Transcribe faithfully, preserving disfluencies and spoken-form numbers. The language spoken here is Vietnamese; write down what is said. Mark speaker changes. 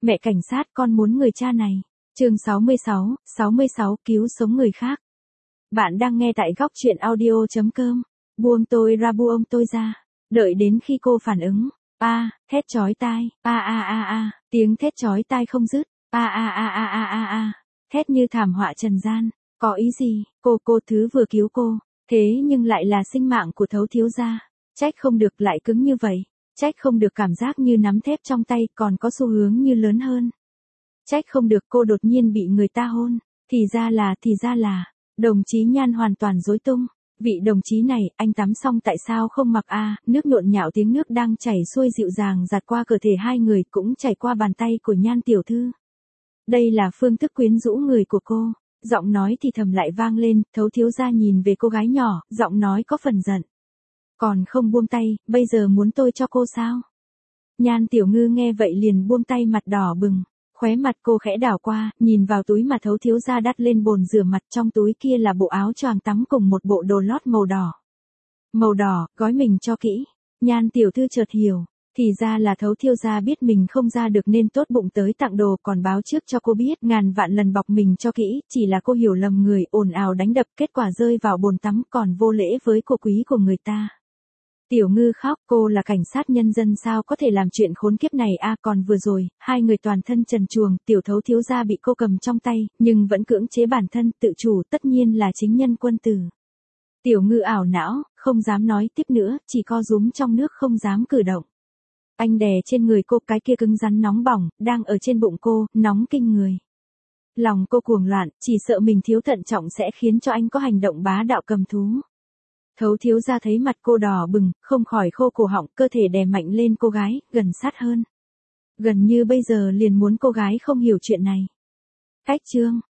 Speaker 1: Mẹ cảnh sát con muốn người cha này. Chương sáu mươi sáu, sáu mươi sáu cứu sống người khác. Bạn đang nghe tại góc truyện audio chấm com. Buông tôi ra buông tôi ra. Đợi đến khi cô phản ứng. A, thét chói tai. A a a a, tiếng thét chói tai không dứt. A a a a a a a, thét như thảm họa trần gian. Có ý gì? Cô cô thứ vừa cứu cô, thế nhưng lại là sinh mạng của Thấu thiếu gia. Trách không được lại cứng như vậy. Trách không được cảm giác như nắm thép trong tay còn có xu hướng như lớn hơn. Trách không được cô đột nhiên bị người ta hôn. Thì ra là, thì ra là, đồng chí Nhan hoàn toàn rối tung. Vị đồng chí này, anh tắm xong tại sao không mặc a? À, nước nhộn nhạo tiếng nước đang chảy xuôi dịu dàng giạt qua cơ thể hai người cũng chảy qua bàn tay của Nhan tiểu thư. Đây là phương thức quyến rũ người của cô. Giọng nói thì thầm lại vang lên, Thấu thiếu gia nhìn về cô gái nhỏ, giọng nói có phần giận. Còn không buông tay, bây giờ muốn tôi cho cô sao? Nhan tiểu ngư nghe vậy liền buông tay mặt đỏ bừng. Khóe mặt cô khẽ đảo qua, nhìn vào túi mà Thấu thiếu gia đắt lên bồn rửa mặt, trong túi kia là bộ áo choàng tắm cùng một bộ đồ lót màu đỏ. Màu đỏ, gói mình cho kỹ. Nhan tiểu thư chợt hiểu, thì ra là Thấu thiếu gia biết mình không ra được nên tốt bụng tới tặng đồ còn báo trước cho cô biết, ngàn vạn lần bọc mình cho kỹ, chỉ là cô hiểu lầm người, ồn ào đánh đập, kết quả rơi vào bồn tắm còn vô lễ với cô quý của người ta. Tiểu ngư khóc, cô là cảnh sát nhân dân sao có thể làm chuyện khốn kiếp này a? À, còn vừa rồi, hai người toàn thân trần truồng, tiểu Thấu thiếu gia bị cô cầm trong tay, nhưng vẫn cưỡng chế bản thân, tự chủ, tất nhiên là chính nhân quân tử. Tiểu ngư ảo não, không dám nói tiếp nữa, chỉ co rúm trong nước không dám cử động. Anh đè trên người cô, cái kia cứng rắn nóng bỏng, đang ở trên bụng cô, nóng kinh người. Lòng cô cuồng loạn, chỉ sợ mình thiếu thận trọng sẽ khiến cho anh có hành động bá đạo cầm thú. Thấu thiếu gia thấy mặt cô đỏ bừng, không khỏi khô cổ họng, cơ thể đè mạnh lên cô gái, gần sát hơn. Gần như bây giờ liền muốn cô gái không hiểu chuyện này. Cách chương,